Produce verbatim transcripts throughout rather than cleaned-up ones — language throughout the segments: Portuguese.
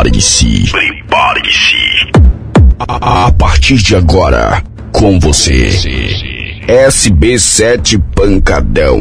Prepare-se. Prepare-se. A, a partir de agora, com você, S B sete Pancadão.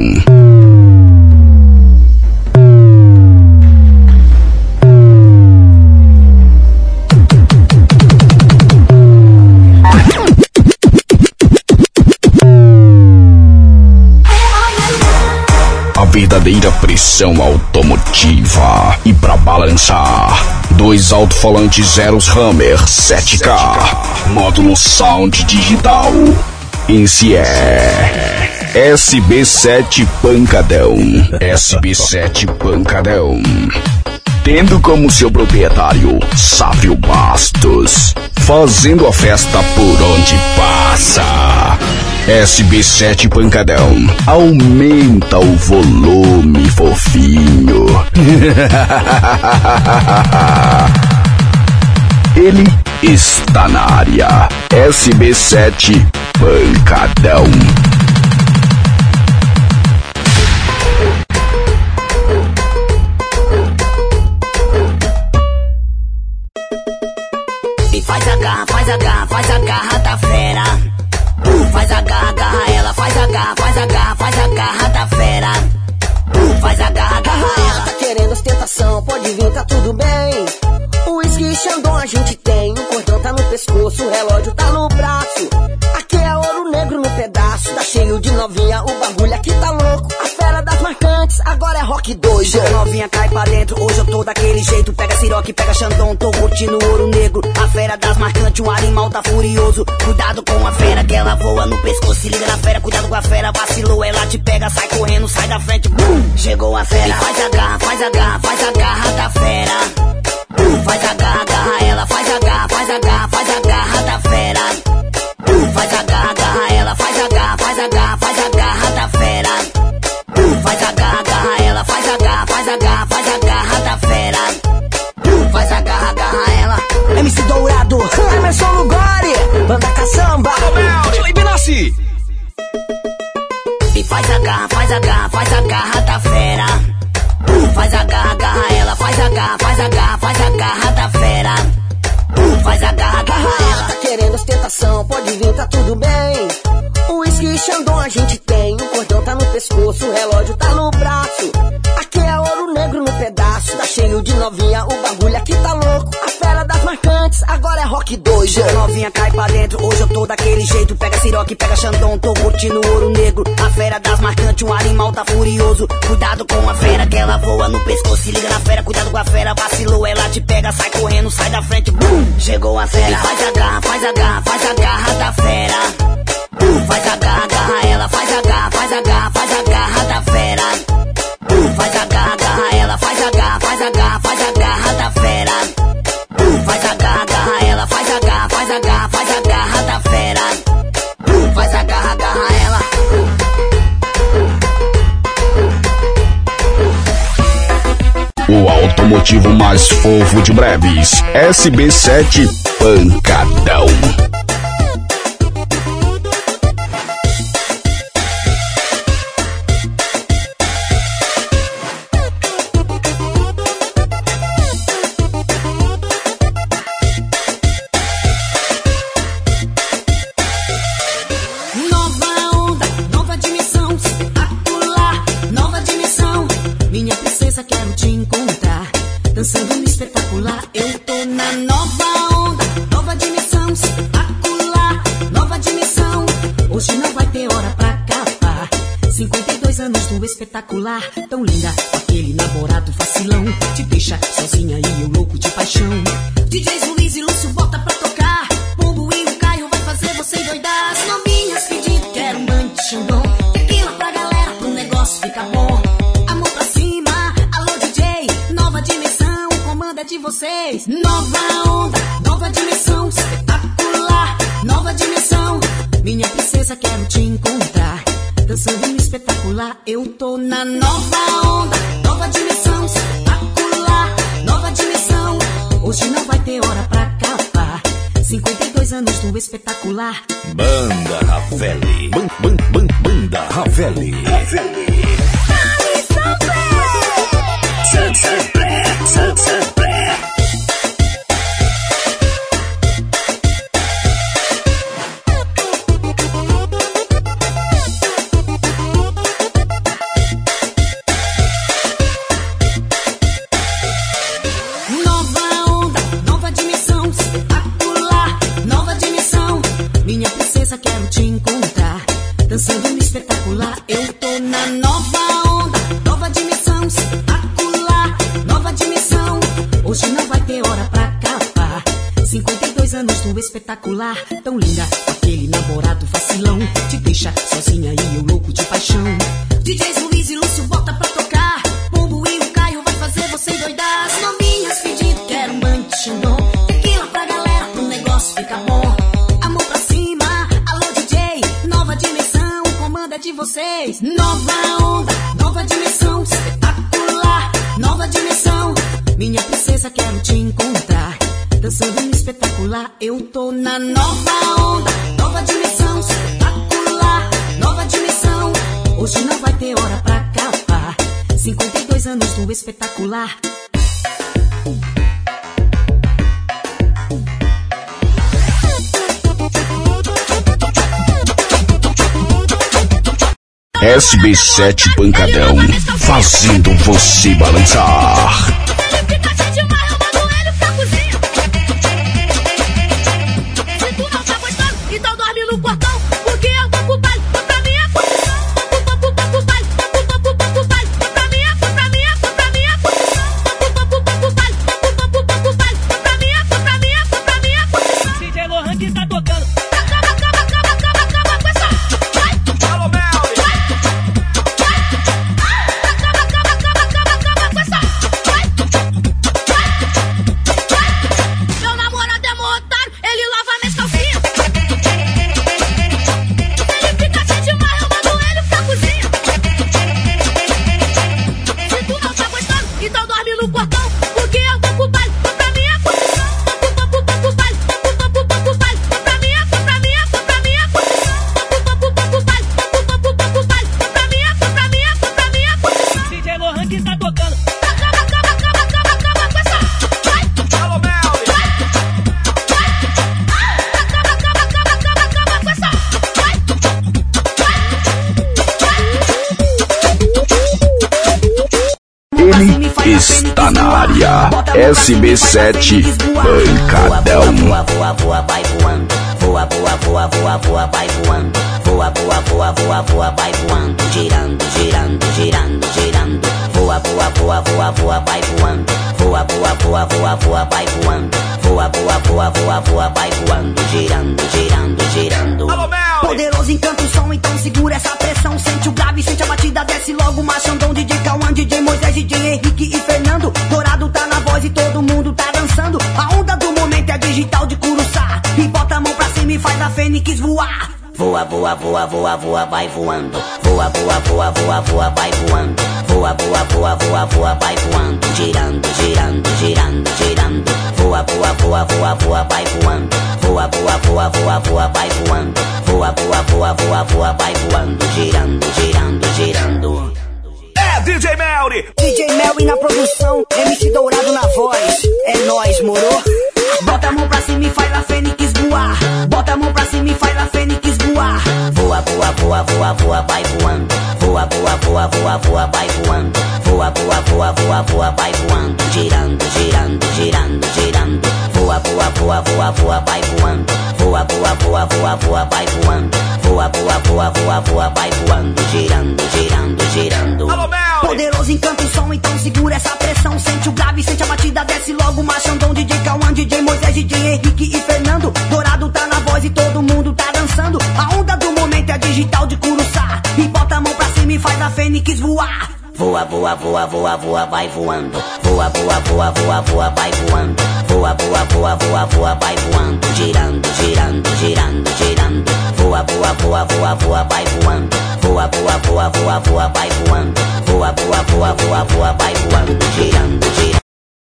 Verdadeira pressão automotiva. E pra balançar, dois alto-falantes Zeros Hammer sete K, módulo Sound Digital. Esse é S B sete Pancadão. S B sete Pancadão. Tendo como seu proprietário Sávio Bastos, fazendo a festa por onde passa. S B sete Pancadão, aumenta o volume, fofinho. Ele está na área. S B sete Pancadão. E faz a garra, faz a garra, faz a garra da fera. Faz a garra, garra ela, faz a garra, faz a garra, faz a garra da fera. Faz a garra, garra ela. Tá querendo ostentação, pode vir, tá tudo bem. O uísque Xandão a gente tem, o cordão tá no pescoço, o relógio tá no braço. Aqui é ouro negro no pedaço, tá cheio de novinha, o bagulho aqui tá louco. A fera das marcantes, agora é rock dois. Chega novinha, cai pra dentro, hoje eu tô daquele jeito. Pega Ciroc, pega Xandão, tô curtindo o ouro negro. A fera das marcantes, o animal tá furioso. Cuidado com a fera que ela voa no pescoço. Se liga na fera, cuidado com a fera, vacilou, ela te pega, sai correndo, sai da frente. Bum, chegou a fera, e faz a garra, faz a garra, faz a garra da fera. Faz a garra, garra ela, faz a garra, faz a garra, faz a garra da fera. Faz a garra, garra ela, faz a garra, faz a garra, faz a garra da fera. Faz a garra, garra ela, faz a garra, faz a garra, faz a garra da fera. Faz a garra, garra ela. M C Dourado, Emerson Lugori, Banda Caçamba, Oi, Benassi. E faz a garra, faz a garra, faz a garra da fera. Faz a garra, garra ela, faz a garra, faz a garra, faz a garra da fera. Faz a garra, garra ela. Tá querendo ostentação, pode vir, tá tudo bem. O uísque Xandão a gente tem, o cordão tá no pescoço, o relógio tá no braço. Aqui é ouro negro no pedaço, tá cheio de novinha, o bagulho aqui tá louco. A fera das marcantes, agora é rock dois. Chega novinha, cai pra dentro, hoje eu tô daquele jeito. Pega Ciroc, pega Xandão, tô curtindo o ouro negro. A fera das marcantes, o animal tá furioso. Cuidado com a fera que ela voa no pescoço. Se liga na fera, cuidado com a fera, vacilou, ela te pega, sai correndo, sai da frente. Bum, chegou a fera, e faz a garra, faz a garra, faz a garra da fera. Faz a garra, garra ela, faz a garra, faz a garra, faz a garra da fera. Faz a garra, garra ela, faz a garra, faz a garra, faz a garra da fera. Faz a garra, garra ela, faz a garra, faz a garra, faz a garra da fera. Faz a garra, garra ela. O automotivo mais fofo de breves, S B sete Pancadão. Dançando no espetacular, eu tô na nova onda, nova dimensão, espetacular, nova dimensão. Hoje não vai ter hora pra acabar. cinquenta e dois anos do espetacular, tão linda, com aquele namorado vacilão. Te deixa sozinha e eu louco de paixão. D Js Luiz e Lúcio bota pra tocar. Pombo e o Caio vai fazer você endoidar. As novinhas pedindo, quero um banho de Xandão. Tequila pra galera, pro negócio ficar bom. Amor pra cima, alô D J, nova dimensão. De vocês, nova onda, nova dimensão, espetacular, nova dimensão. Minha princesa, quero te encontrar. Dançando no espetacular, eu tô na nova onda, nova dimensão, espetacular, nova dimensão. Hoje não vai ter hora pra acabar. cinquenta e dois anos do espetacular. Banda Ravelli. Ban, ban, ban, banda Ravelli. Ravelli. princesa, quero te encontrar. Dançando no espetacular, eu tô na nova onda, nova dimensão, espetacular, nova dimensão. Hoje não vai ter hora pra acabar. cinquenta e dois anos do espetacular, tão linda, aquele namorado vacilão. Te deixa sozinha e eu louco de paixão. D Js Luiz e Lúcio bota pra tocar. Pombo e o Caio vai fazer você endoidar. As novinhas pedindo, quero um banho de Xandão. Tequila pra galera, pro negócio fica bom. A mão pra cima, alô D J, nova dimensão, o comando é de vocês. Nova onda, nova dimensão, espetacular, nova dimensão. Minha princesa, quero te encontrar. Dançando no espetacular, eu tô na nova onda, nova dimensão, espetacular, nova dimensão. Hoje não vai ter hora pra acabar. cinquenta e dois anos do espetacular. S B sete Pancadão, fazendo você balançar. Está na área, S B sete Pancadão. Voa, voa, voa, vai voando. Voa, voa, voa, voa, voa, vai voando. Voa, voa, voa, voa, voa, vai voando. Girando, girando, girando, girando. Voa, voa, voa, voa, voa, vai voando. Voa, voa, voa, voa, voa, vai voando. Voa, voa, voa, voa, voa, vai voando. Girando, girando, girando. Poderoso encanta o som, então segura essa pressão. Sente o grave, sente a batida, desce logo. Machandão, D J Cauã, D J Moisés, D J Henrique e Fernando. Dourado tá na voz e todo mundo tá dançando. A onda do momento é digital de Curuçá. E bota a mão pra cima e faz a fênix voar. Voa, voa, voa, voa, voa, vai voando. Voa, voa, voa, voa, voa, vai voando. Voa, voa, voa, voa, voa, vai voando. Girando, girando, girando, girando. Voa, voa, voa, voa, voa, vai voando. Voa, voa, voa, voa, voa, vai voando. Voa, voa, voa, voa, voa, vai voando. Girando, girando, girando. É D J Melry! D J Melry na produção, M C Dourado na voz. É nóis, moro? Bota a mão pra cima e faz a fênix voar. Bota a mão pra cima e faz a fênix voar. Voa, voa, voa, voa, voa, vai voando. Voa, voa, voa, voa, voa, vai voando. Voa, voa, voa, voa, voa, vai voando. Girando, girando, girando, girando. Voa, voa, voa, voa, voa, vai voando. Voa, voa, voa, voa, voa, vai voando. Voa, voa, voa, voa, voa, vai voando. Girando, girando, girando. Poderoso encanta o som, então segura essa pressão. Sente o grave, sente a batida, desce logo. Machandão, D J Cauã, D J Moisés, D J Henrique e Fernando. Dourado tá na voz e todo mundo tá dançando. A onda do momento é digital de Curuçá. E bota a mão pra cima e faz a fênix voar. Voa, voa, voa, voa, voa, vai voando. Voa, voa, voa, voa, voa, vai voando. Voa, voa, voa, voa, voa, vai voando. Girando, girando, girando, girando. Voa, voa, voa, voa, voa, vai voando. Voa, voa, voa, voa, voa, vai voando. Voa, voa, voa, voa, voa, vai voando. Girando, girando.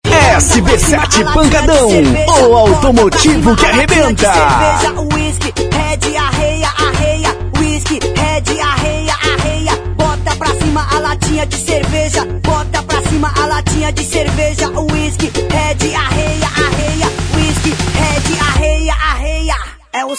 S B sete Pancadão, o automotivo que arrebenta. Cerveja, whisky, red, arreia, arreia. Whisky, red, arreia, arreia. Bota pra cima a latinha de cerveja. Bota pra cima a latinha de cerveja. Whisky, red, arreia, arreia. Whisky, red, arreia, arreia. É os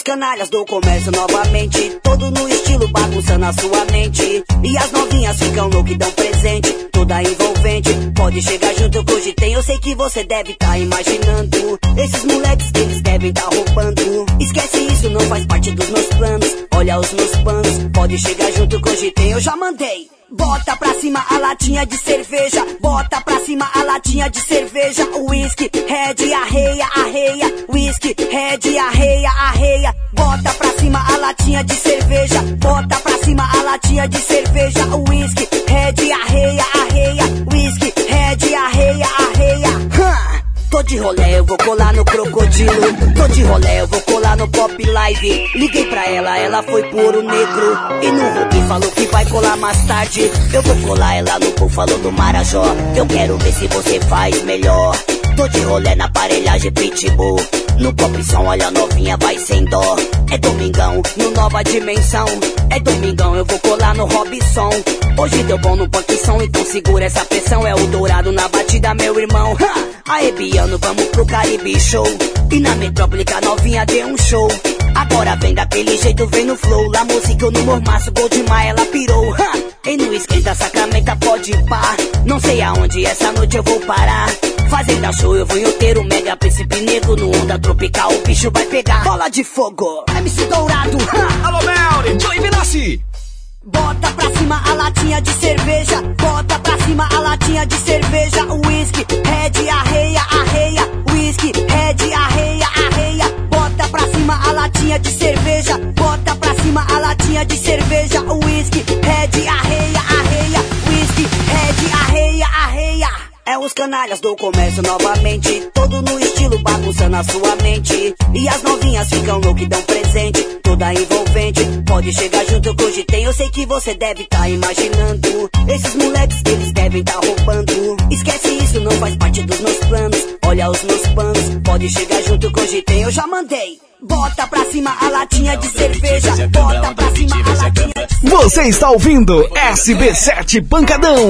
canalhas do comércio novamente, todo no estilo bagunçando a sua mente. E as novinhas ficam loucas e dão presente, toda envolvente. Pode chegar junto que hoje tem, eu sei que você deve tá imaginando. Esses moleques que eles devem tá roubando. Esquece isso, não faz parte dos meus planos. Olha os meus panos, pode chegar junto que hoje tem, eu já mandei. Bota pra cima a latinha de cerveja, bota pra cima a latinha de cerveja. Whisky, Red, arreia, arreia. Whisky, Red, arreia, arreia. Bota pra cima a latinha de cerveja, bota pra cima a latinha de cerveja. Whisky, Red, arreia, arreia. Whisky, Red, arreia, arreia. Hum. Tô de rolê, eu vou colar no Crocodilo. Tô de rolê, eu vou colar no Pop Live. Liguei pra ela, ela foi por Ouro Negro. E no Rubi falou que vai colar mais tarde. Eu vou colar ela no Búfalo do Marajó. Eu quero ver se você faz melhor. Tô de rolê na aparelhagem Pitbull. No Pop Som, olha a novinha, vai sem dó. É domingão, no Nova Dimensão. É domingão, eu vou colar no Robson. Hoje deu bom no Punk Som, então segura essa pressão. É o dourado na batida, meu irmão. Ha! Aê, Biano, vamos pro Caribe Show. E na Metrópole que a novinha deu um show. Agora vem daquele jeito, vem no flow. Lá música eu no mormaço, gol de maia, ela pirou. Ha! E no esquenta, Sacramento, pode pá. Não sei aonde essa noite eu vou parar. Fazenda show, eu vou em Outeiro, Mega Príncipe Negro. No Onda Tropical, o bicho vai pegar. Bola de fogo, M C Dourado. Ha! Alô, Melry, Joey Vinassi. Bota pra cima a latinha de cerveja, bota pra cima a latinha de cerveja. Whisky, Red, arreia, arreia. Whisky, Red, arreia, arreia. Bota pra cima a latinha de cerveja, bota pra cima a latinha de cerveja. Whisky, Red, arreia, arreia. Whisky, Red, arreia, arreia. É os canalhas do comércio novamente, todo no estilo bagunçando a sua mente. E as novinhas ficam loucas e dão presente, toda envolvente. Pode chegar junto que hoje tem, eu sei que você deve tá imaginando. Esses moleques que eles devem tá roubando. Esquece isso, não faz parte dos meus planos. Olha os meus panos, pode chegar junto que hoje tem, eu já mandei. Bota pra cima a latinha de cerveja, bota pra cima a latinha de... Você está ouvindo S B sete Pancadão.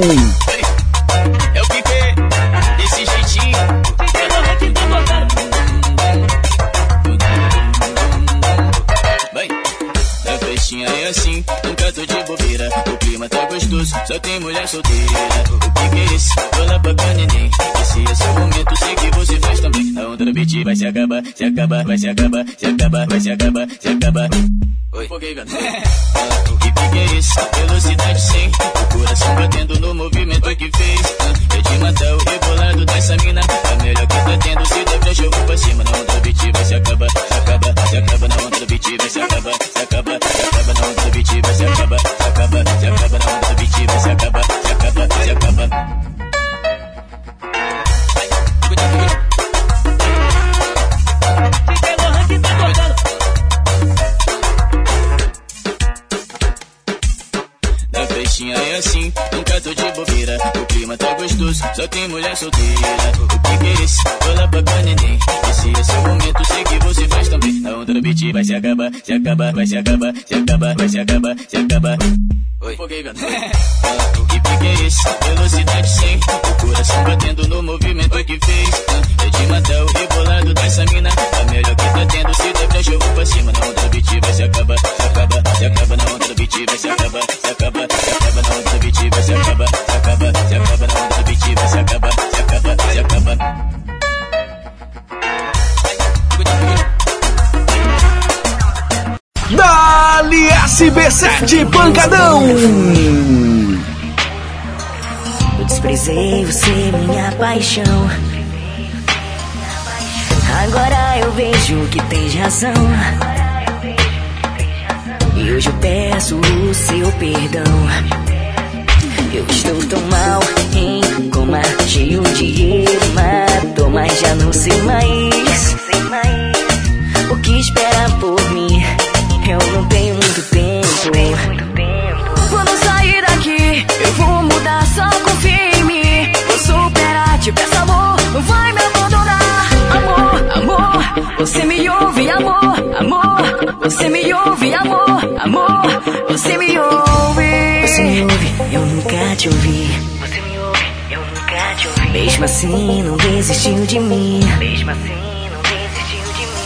É o Piquet, desse jeitinho. Vai, a festinha é assim, nunca tô de bobeira. O clima tá gostoso, só tem mulher solteira. O que que é esse? Bola pra neném. Esse é seu momento, sei que você faz também. A onda do beat vai se acabar, se acabar, vai se acabar, se acabar, vai se acabar, se acabar. Oi, foguei, gato. O que que é esse? Velocidade cem. O coração batendo no movimento que fez. É de matar o rebolado dessa mina. A melhor que tá tendo, se der pra jogo pra cima. Na onda do beat vai se acabar, se acaba, se acaba. Na onda do beat vai se acabar, se acaba, se acaba. Na onda do beat vai se acabar, se acaba, se acaba. Na onda do beat vai se acabar, se acaba, se acaba. É assim, nunca tô de bobeira. O clima tá gostoso, só tem mulher solteira. O que que é esse? Bola pra neném. Esse é seu momento, sei que você faz também. A onda do beat vai se acabar, se acabar, vai se acabar, se acabar, vai se acabar, se acabar. Oi, foguei, gato. O que que é esse? Velocidade cem. O coração batendo no movimento que fez. É de matar o rebolado dessa mina. A melhor que tá tendo, se der pra jogo pra cima. Na onda do beat vai se acabar, se acaba, se acaba. Na onda do beat vai se acabar, se acaba, se acaba. Na onda do beat vai se acabar, se acaba, se acaba. Na onda do beat vai se acabar, se acaba, se acaba. Dali S B sete Pancadão. Eu desprezei você, minha paixão. Agora eu vejo que tens razão. E hoje eu peço o seu perdão. Eu estou tão mal em coma, cheio de hematoma, mas já não sei mais o que espera por mim. Eu não tenho muito tempo. Quando sair daqui, eu vou mudar, só confia em mim. Vou superar, te peço amor, não vai me abandonar. Amor, amor, você me ouve, amor, amor. Você me ouve, amor, amor. Você me ouve. Você me ouve, eu nunca te ouvi. Você me ouve, eu nunca te ouvi. Mesmo assim, não desistiu de mim. Mesmo assim, não desistiu de mim. Eu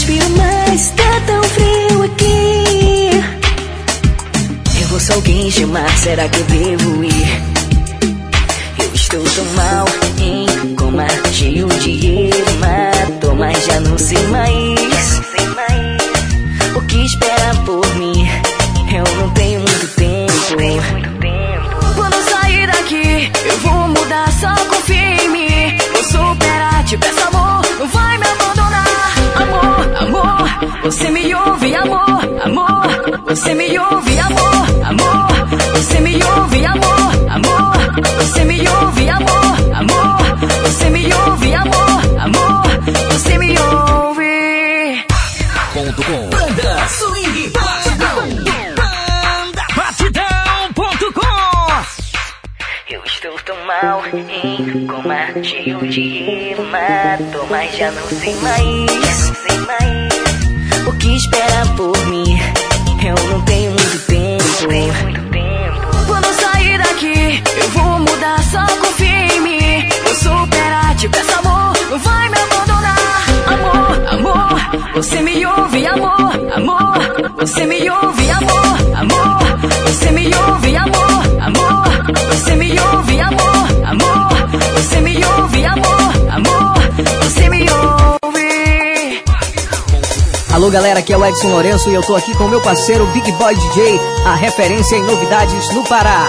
respiro mais, tá tão frio aqui. Eu vou só alguém chamar, será que eu devo ir? Eu estou tão mal, em coma, cheio de hemato, mas já não sei mais o que espera por mim. Eu não tenho muito tempo. Quando sair daqui, eu vou mudar, só confia em mim. Vou superar, te peço amor, não vai me abandonar. Amor, amor, você me ouve, amor, amor, você me ouve, amor, amor, você me ouve, amor, amor, você me ouve, amor, amor, você me ouve, amor, amor, você me ouve. Ponto com Banda Swing Batidão. Banda Batidão ponto com. Eu estou tão mal, em coma, cheio de hemato, mas já não sei mais, sei mais o que espera por mim. Eu não tenho muito tempo. Quando sair daqui, eu vou mudar, só confia em mim. Vou superar, te peço amor, não vai me abandonar. Amor, amor, você me ouve, amor, amor, você me ouve, amor, amor, você me ouve, amor, amor, você me ouve, amor, amor, você me ouve, amor, amor, você me ouve. Alô galera, aqui é o Edson Lourenço e eu tô aqui com o meu parceiro Big Boy D J, a referência em novidades no Pará.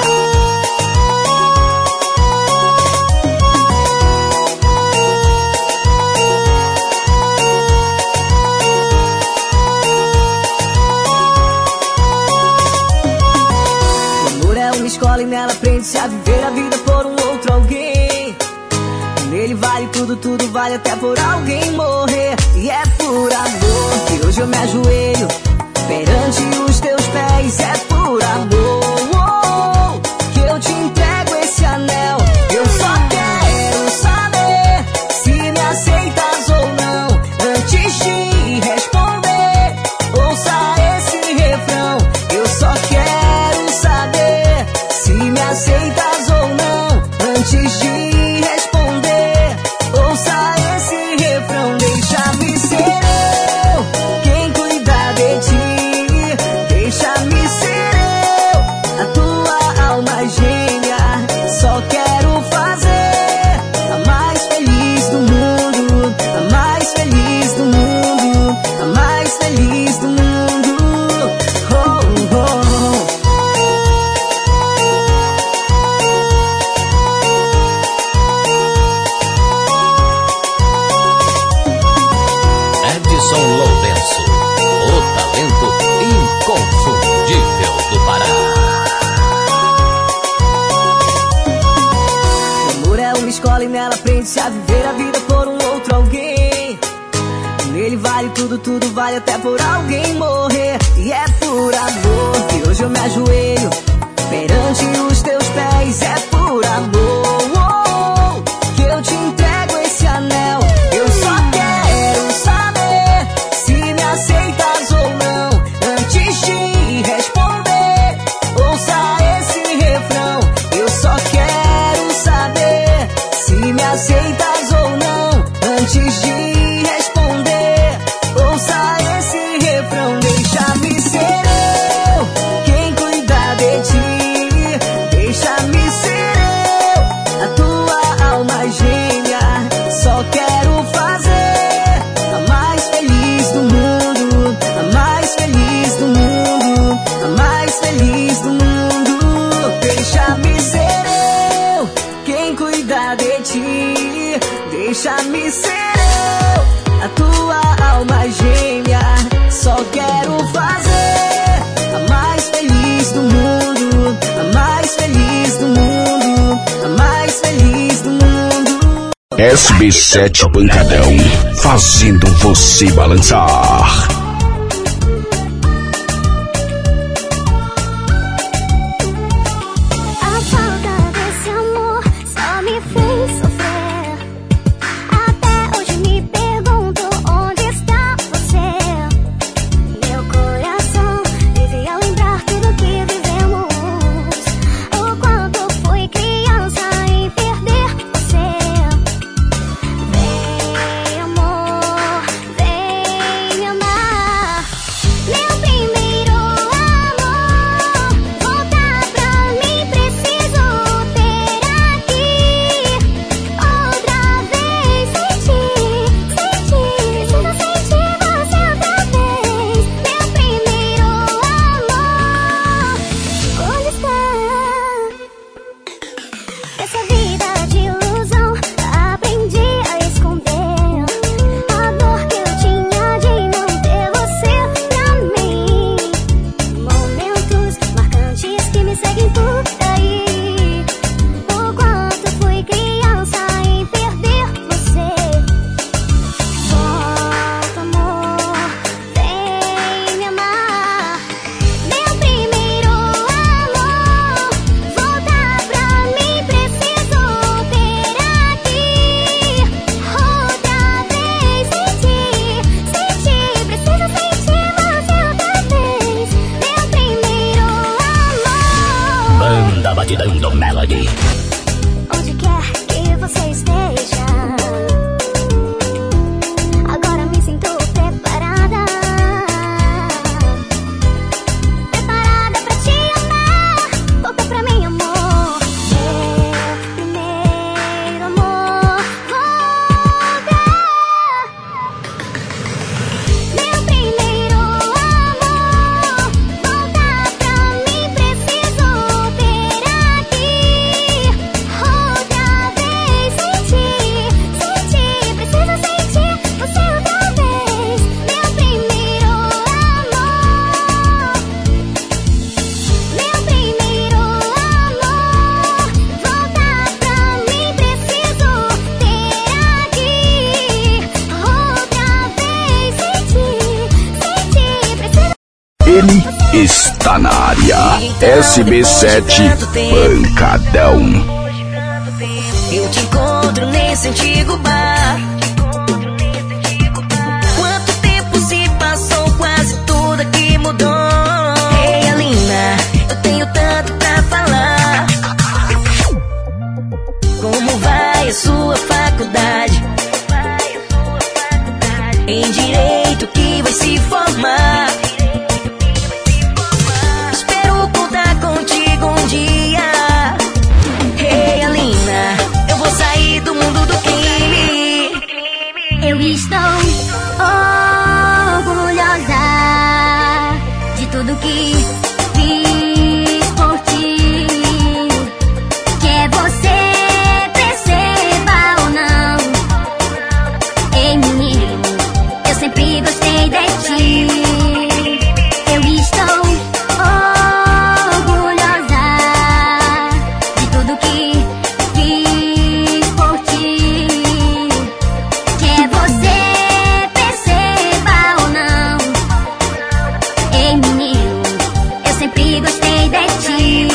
O amor é uma escola e nela aprende-se a viver a vida por um outro alguém. Nele vale tudo, tudo vale até por alguém morrer. E é por amor que hoje eu me ajoelho perante os teus pés. É por amor que eu te entrego esse anel. Eu só quero saber se me aceitas ou não. Antes de responder, ouça esse refrão. Eu só quero saber se me aceitas ou não. Antes de aprende-se a viver a vida por um outro alguém. Nele vale tudo, tudo vale até por alguém morrer. E é por amor que hoje eu me ajoelho perante os teus pés. É por amor que eu te entrego esse anel. Eu só quero saber se me aceitas ou não. Antes de responder, ouça esse refrão. Eu só quero saber se me aceitas ou não. Antes de responder, ouça esse refrão. Deixa-me ser eu quem cuida de ti. Deixa-me ser eu a tua alma gêmea. Só quero fazer a mais feliz do mundo, a mais feliz do mundo, a mais feliz do mundo. Deixa-me ser eu quem cuida de ti. Deixa-me ser eu a tua alma gêmea. Só quero fazer a mais feliz do mundo, a mais feliz do mundo, a mais feliz do mundo. S B sete Pancadão, fazendo você balançar. A falta desse amor só me fez sofrer. Até hoje me pergunto onde está você. Meu coração vive a lembrar tudo que vivemos. O quanto fui criança em perder você. Vem amor, vem batidão Melody. Onde quer que você esteja, agora me sinto preparada. Preparada pra te amar. Volta pra mim, amor. Meu primeiro amor. Volta. Meu primeiro amor. Volta pra mim. Preciso ter aqui outra vez. Sentir, sentir. Preciso sentir você outra vez. Meu primeiro amor. Meu primeiro amor. Volta pra mim. Preciso ter aqui outra vez. Sentir, sentir. Preciso. Ele está na área. S B sete Pancadão. Eu te encontro nesse antigo bar. Quanto tempo se passou, quase tudo aqui mudou. Ei, Alina, eu tenho tanto pra falar. Como vai a sua faculdade? Em direito que vai se formar. Espero contar contigo um dia. Ei, Alina, eu vou sair do mundo do crime. Eu estou orgulhosa de tudo que fiz por ti. Quer você perceba ou não, ei, menino, eu sempre gostei de ti. Eu estou orgulhosa de tudo que fiz por ti. Quer você perceba ou não, ei, menino, eu sempre gostei de ti.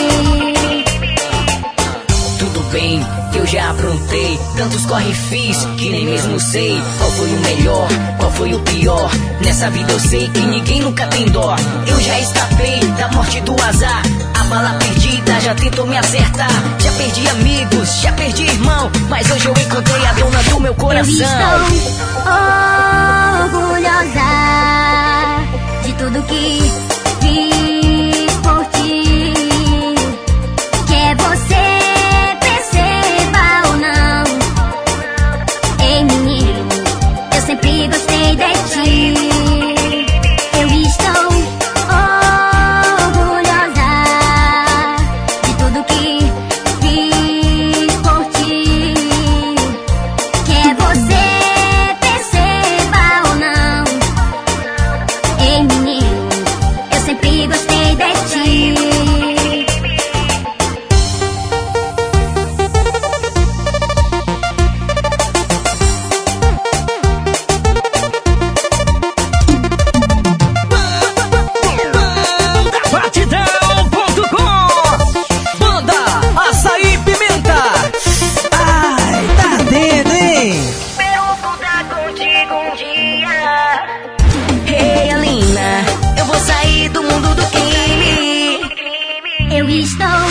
Tudo bem, eu já aprontei tantos corre fiz que nem mesmo sei qual foi o melhor, qual foi o pior. Nessa vida eu sei que ninguém nunca tem dó. Eu já escapei da morte do azar. A bala perdida já tentou me acertar. Já perdi amigos, já perdi irmão, mas hoje eu encontrei a dona do meu Eu coração. estou orgulhosa de tudo que fiz por ti. Quer você perceba ou não, ei, menino, eu sempre gostei de ti. Eu estou orgulhosa de tudo que fiz por ti. Quer você perceba ou não, ei, menino, eu sempre gostei de ti. Batidão ponto com. Banda Açaí Pimenta. Ai, tá dentro, hein? Espero contar contigo um dia. Ei, Alina, eu vou sair do mundo do crime. Eu estou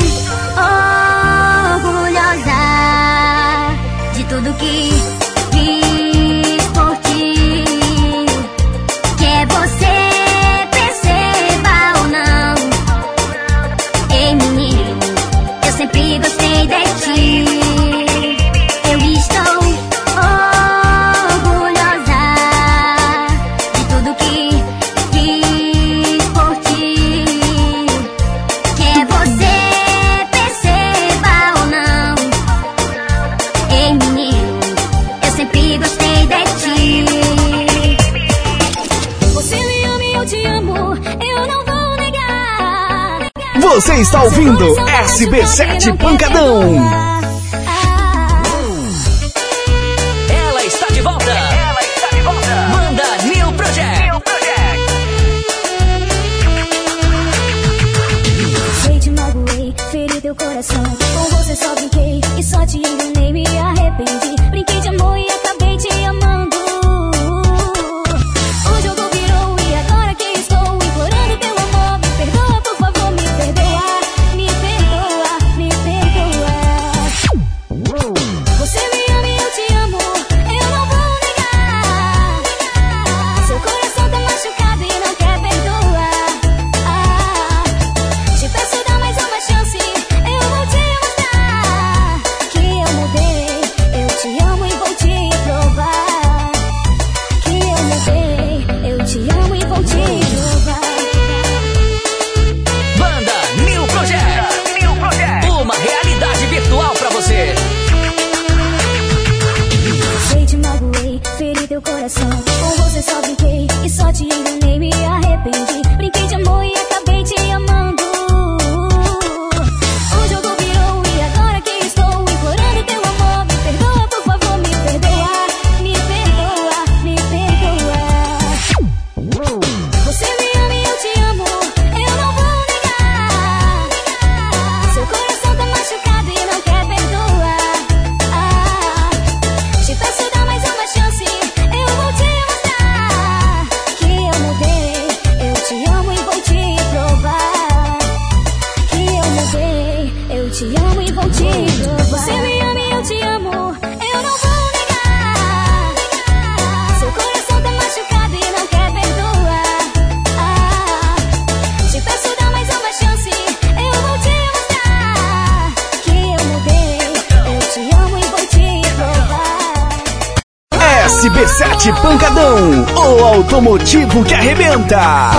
orgulhosa de tudo que fiz por ti. Quer você perceba ou não, ei, menino, eu sempre gostei de ti. Eu estou orgulhosa de tudo que fiz por ti. Quer você perceba ou não, ei, menino, eu sempre gostei de ti. Você me ama e eu te amo, eu não vou negar. Você está ouvindo S B sete Pancadão. Ela está de volta. Ela está de volta. Manda New Project. New Project. Sei, te magoei, feri teu coração. Com você só brinquei e só te enganei, me arrependi. Brinquei de amor e acabei te amando. O jogo virou e agora que estou implorando teu amor, me perdoa, por favor, me perdoa, me perdoa, me B sete Pancadão, o automotivo que arrebenta.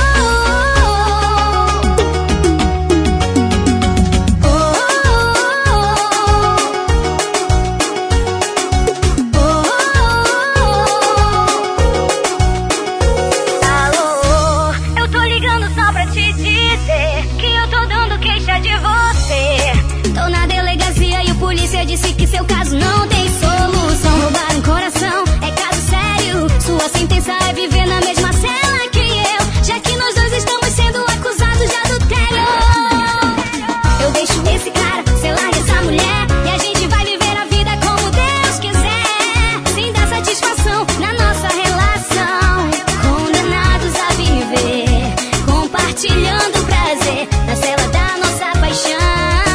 Disse que seu caso não tem solução. Roubar um coração é caso sério. Sua sentença é viver na mesma cela que eu, já que nós dois estamos sendo acusados de adultério. Eu deixo esse cara, cê larga essa mulher, e a gente vai viver a vida como Deus quiser, sem dar satisfação na nossa relação. Condenados a viver, compartilhando o prazer na cela da nossa paixão.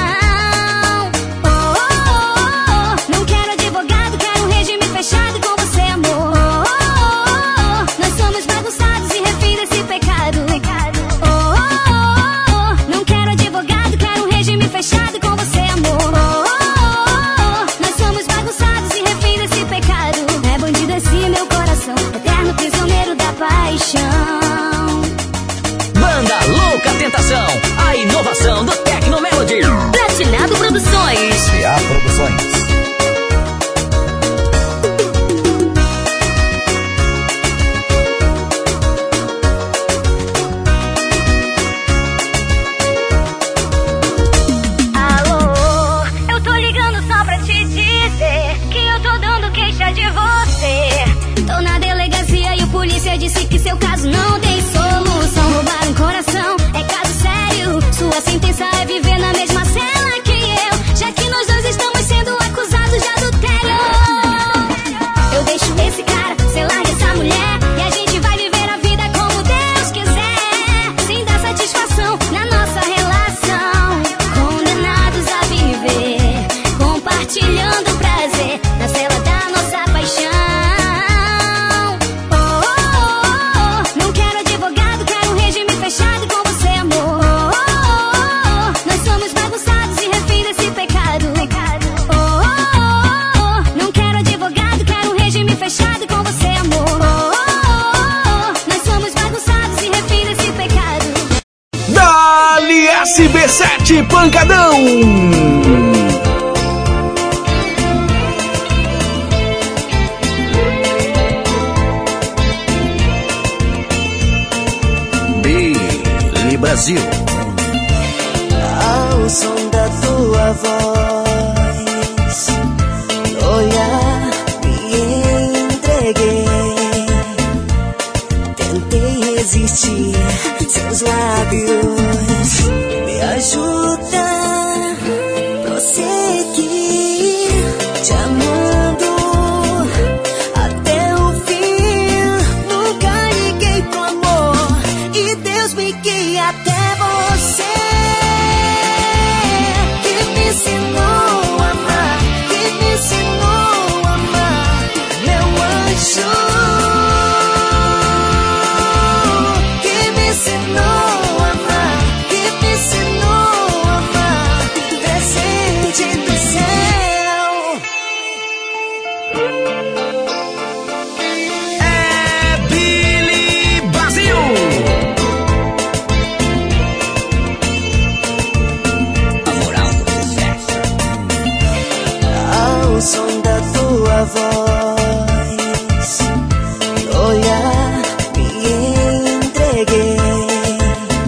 Banda Louca Tentação, a inovação do Tecno Melody. Platinado Produções. C A Produções. Alô, eu tô ligando só pra te dizer que eu tô dando queixa de você. Tô na delegacia e o polícia disse que seu caso não tem solução. Roubar um coração é caso sério. Sua sentença é viver na mesma cela que eu, já que nós dois estamos sendo acusados de adultério. Eu deixo esse cara, cê larga essa mulher, e a gente vai viver a vida como Deus quiser, sem dar satisfação na nossa relação. Condenados a viver, compartilhando o prazer na cela da nossa paixão. S B sete Pancadão. Billy Brasil. Ao som da tua voz, no olhar me entreguei. Tentei resistir, seus lábios me ajudam a prosseguir, te amando até o fim. Nunca liguei pro amor e Deus me guia até você, que me ensinou a amar, que me ensinou a amar, meu anjo. Voz, olhar, me entreguei.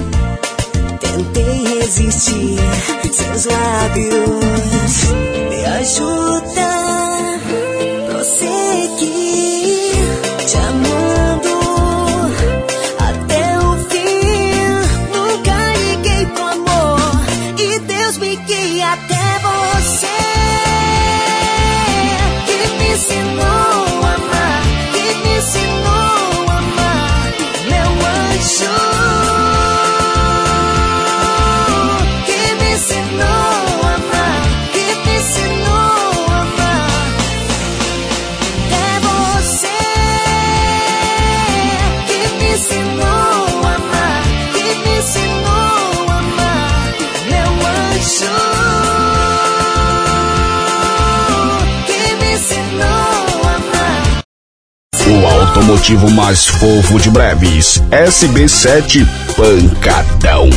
Tentei resistir, seus lábios me ajudam a prosseguir, te amando até o fim. Nunca liguei pro amor e Deus me guia até você. Ensinou a amar, que me ensinou a amar, meu anjo, que me ensinou a amar, que me ensinou a amar. motivo mais fofo de breves. S B sete Pancadão.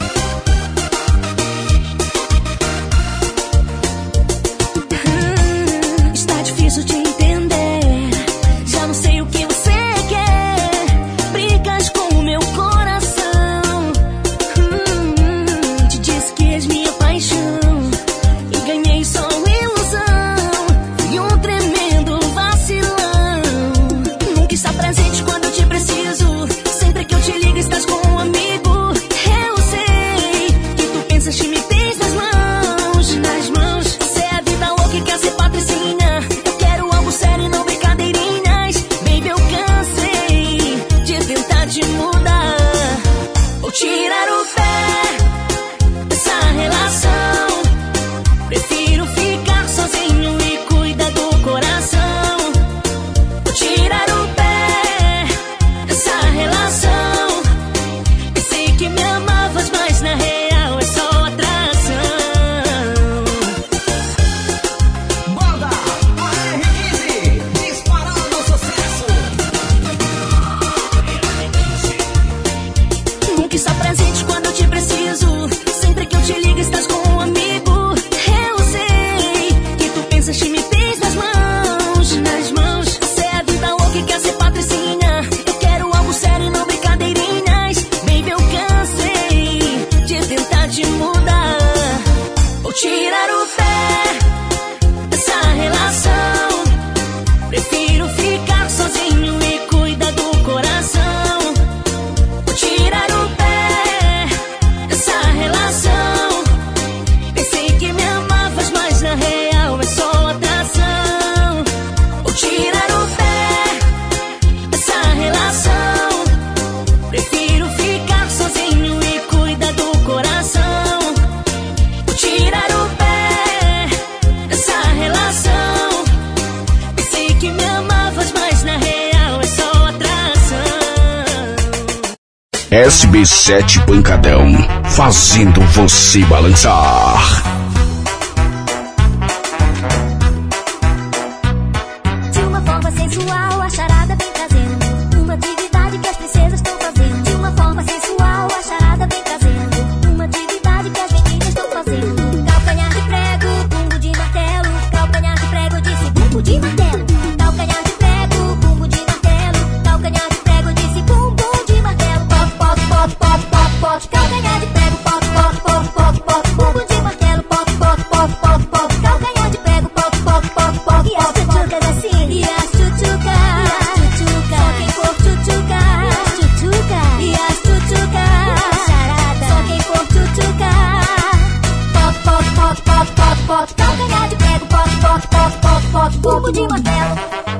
Está difícil de entender, já não sei o que você quer. Brigas com o meu coração. hum, Te disse que és minha paixão e ganhei só ilusão. Fui um tremendo vacilão. Nunca está presente quando eu te preciso. Sempre que eu te ligo estás com um amigo. Eu sei que tu pensas que me tens nas mãos, nas mãos. Você é a vida louca e quer ser patricinha. Eu quero algo sério e não brincadeirinhas. Baby, eu cansei de tentar te mudar ou tirar o pé dessa relação. Prefiro ficar sozinho e cuidar do coração. Vou tirar o pé dessa relação. Pensei que me amavas, mas na real é só atração. Banda A R quinze, disparando sucesso. Nunca está presente quando eu te preciso. Sempre que eu te ligo estás com um amigo. Eu sei que tu pensas que me tens nas mãos, nas mãos. Você é a vida louca e quer ser patricinha. Eu quero algo sério e não brincadeirinhas. Baby, eu cansei de tentar te mudar ou tirar o pé dessa relação. Prefiro ficar sozinho e cuidar do coração. Vou tirar o pé dessa relação. Pensei que me amavas, mas na real é só atração. Vou tirar o pé dessa relação. Prefiro ficar sozinho e cuidar do coração. Vou tirar o pé dessa relação. Pensei que me amavas, mas na real é só atração. S B sete Pancadão, fazendo você balançar. De uma forma sensual, a charada vem trazendo uma atividade que as princesas estão fazendo. De uma forma sensual, a charada vem trazendo uma atividade que as meninas estão fazendo. Calcanhar de prego, bumbo de martelo. Calcanhar de prego, eu disse bumbo de martelo. Calcanhar de prego, bumbo de martelo. Calcanhar de prego, eu disse bumbum de martelo. Pop, pop, pop, pop, pop, pop. Calcanhar de prego, pop, pop, pop, pop, pop. Bumbo de martelo, pop, pop, pop, pop, pop. Calcanhar de prego, pop, pop, pop, pop. E as tchutchucas assim, e as tchutchucas, só quem for tchutchuca, e as tchutchucas, charada, só quem for tchutchuca. Pop, pop, pop, pop, pop, pop. Calcanhar de prego, pop, pop, pop, pop, pop. Bumbo de martelo.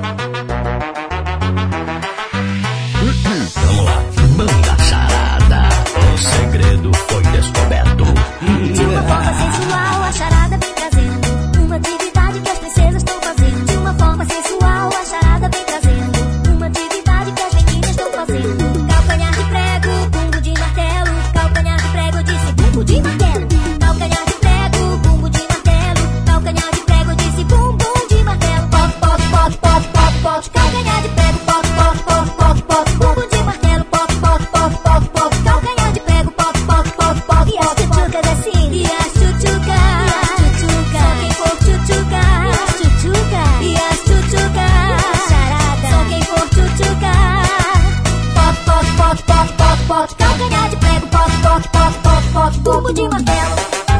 Vamos lá, Banda Charada, o segredo foi descoberto. De uma forma sensual, a charada vem trazendo uma atividade que as princesas estão fazendo. De uma forma sensual, a charada vem trazendo uma atividade que as meninas estão fazendo. Calcanhar de prego, bumbo de martelo. Calcanhar de prego, eu disse bumbo de martelo. Calcanhar de prego, bumbo de martelo. Calcanhar de prego, eu disse bumbum de martelo. Pop, pop, pop, pop, pop, pop. Calcanhar de prego, pop, pop, pop, pop, pop. Bumbo de martelo, pop, pop, pop, pop, pop. Calcanhar de prego, pop, pop, pop, pop. E as tchutchucas assim, e as tchutchucas, só quem for tchutchuca, e as tchutchucas, charada, só quem for tchutchuca. Pop, pop, pop, pop, pop, pop. Calcanhar de prego, pop, pop, pop, pop, pop. Bumbo de martelo.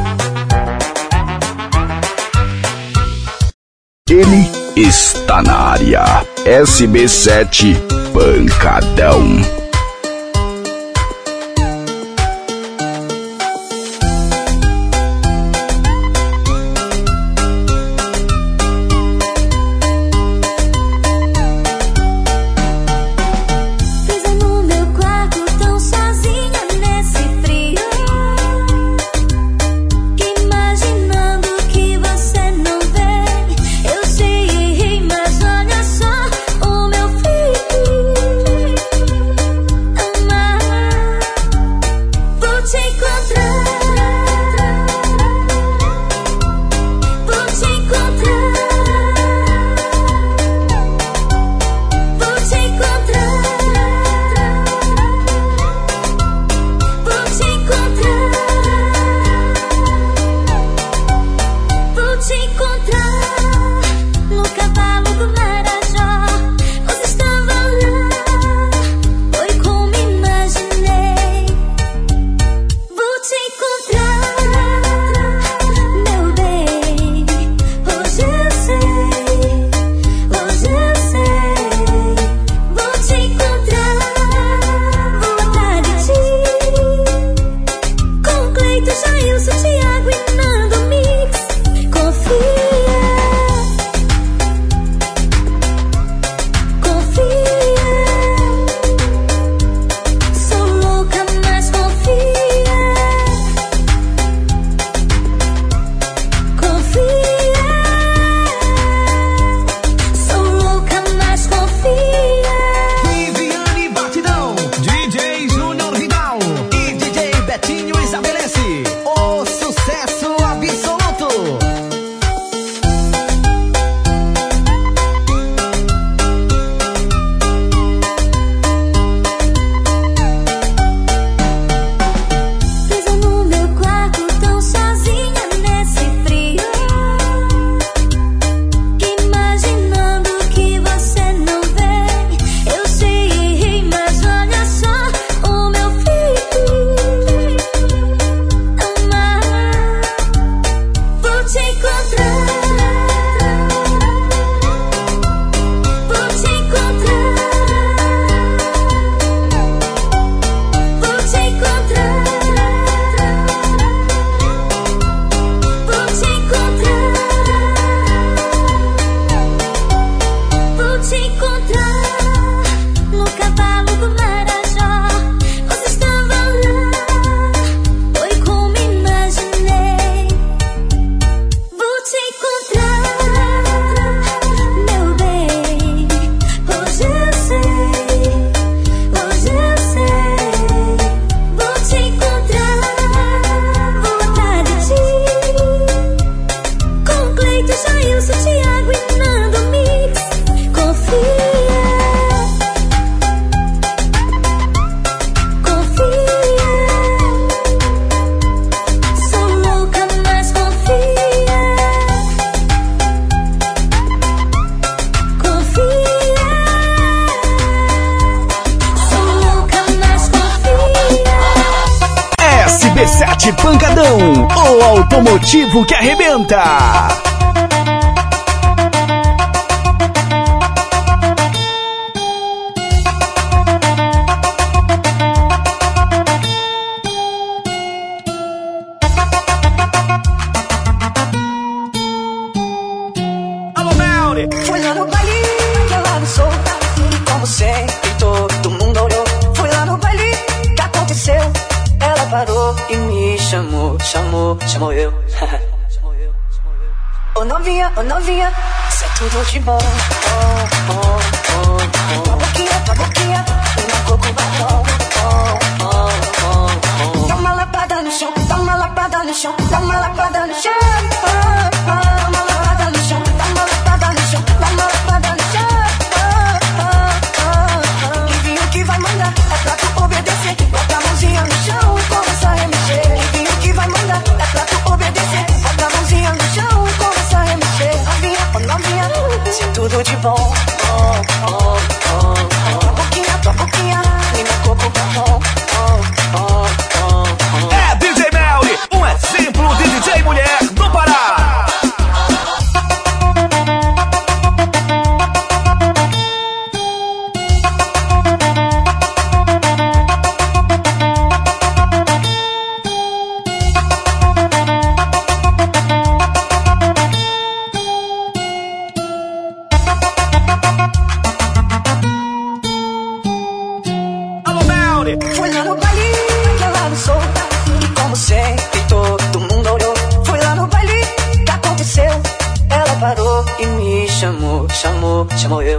Ele está na área. S B sete Pancadão. Presa no meu quarto, tão sozinha nesse frio, que imaginando que você não vem. Eu sei, mas olha só o meu filho. sete Pancadão, o automotivo que arrebenta. Fui lá no baile, que ela me solta, como sempre todo mundo olhou. Fui lá no baile, que aconteceu? Ela parou e me chamou, chamou, chamou eu. Ô novinha, ô novinha, isso é tudo de bom. Oh, oh, oh, oh. Tua boquinha, tua boquinha, uma coco batom. Oh, oh, oh, oh. Dá uma lapada no chão, dá uma lapada no chão, dá uma lapada no chão. Oh, oh, uma lapada no chão, dá uma lapada no chão, dá uma lapada no chão. Oh, oh, oh, oh. Que vinho que vai mandar é pra tu obedecer. Bota a mãozinha no chão e começa a remexer. Que vinho que vai mandar é pra tu obedecer. Bota a mãozinha no chão e começa a remexer. Novinha, oh novinha, isso é tudo de bom. Oh, oh, oh, oh. Tua boquinha, tua boquinha, e meu corpo batom. Oh, oh, oh, oh. É D J Melly, um exemplo de D J mulher do Pará. Fui lá no baile, que ela me solta, e como sempre todo mundo olhou. Fui lá no baile, que aconteceu? Ela parou e me chamou, chamou, chamou eu.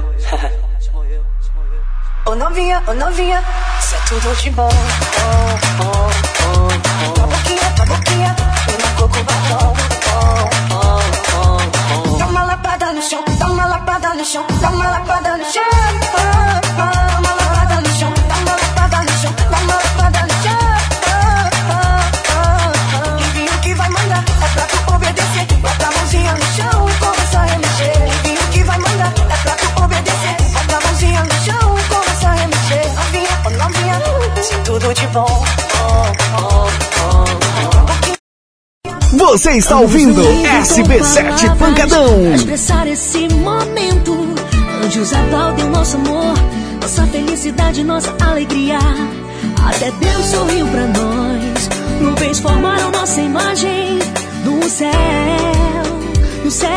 Ô novinha, ô novinha, isso é tudo de bom. Oh, oh, oh, oh. Tua boquinha, tua boquinha, uma coco batom. Oh, oh, oh, oh. Dá uma lapada no chão, dá uma lapada no chão, dá uma lapada no chão. Oh, oh, uma lapada no chão, dá uma lapada no chão, dá uma lapada no chão. Oh, oh, oh, oh. Que vinho que vai mandar é pra tu obedecer. Bota a mãozinha no chão e começa a remexer. Que vinho que vai mandar é pra tu obedecer. Bota a mãozinha no chão e começa a remexer. Novinha, oh novinha, isso é tudo de bom. Oh, oh, oh, oh. Você está ouvindo S B sete Pancadão. Pra expressar esse momento, anjos aplaudem o nosso amor, nossa felicidade, nossa alegria. Até Deus sorriu pra nós, nuvens formaram nossa imagem no céu, no céu.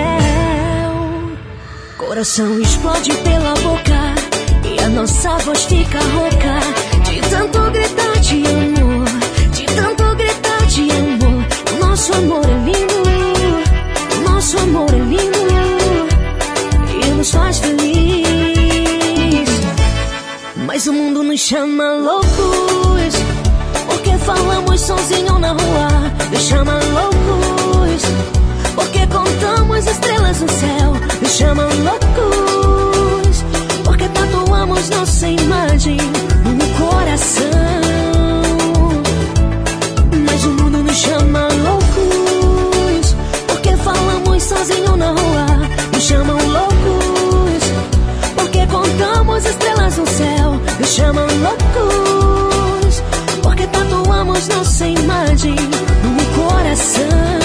Coração explode pela boca e a nossa voz fica rouca, de tanto gritar de amor, de tanto gritar de amor. Nosso amor é lindo, nosso amor é lindo e nos faz feliz. Mas o mundo nos chama loucos, porque falamos sozinho na rua. Nos chama loucos, porque contamos estrelas no céu. Nos chama loucos, porque tatuamos nossa imagem no coração. Mas o mundo nos chama loucos, porque falamos sozinho na rua. Nos chamam loucos, porque contamos estrelas no céu. Nos chamam loucos, porque tatuamos nossa imagem no coração.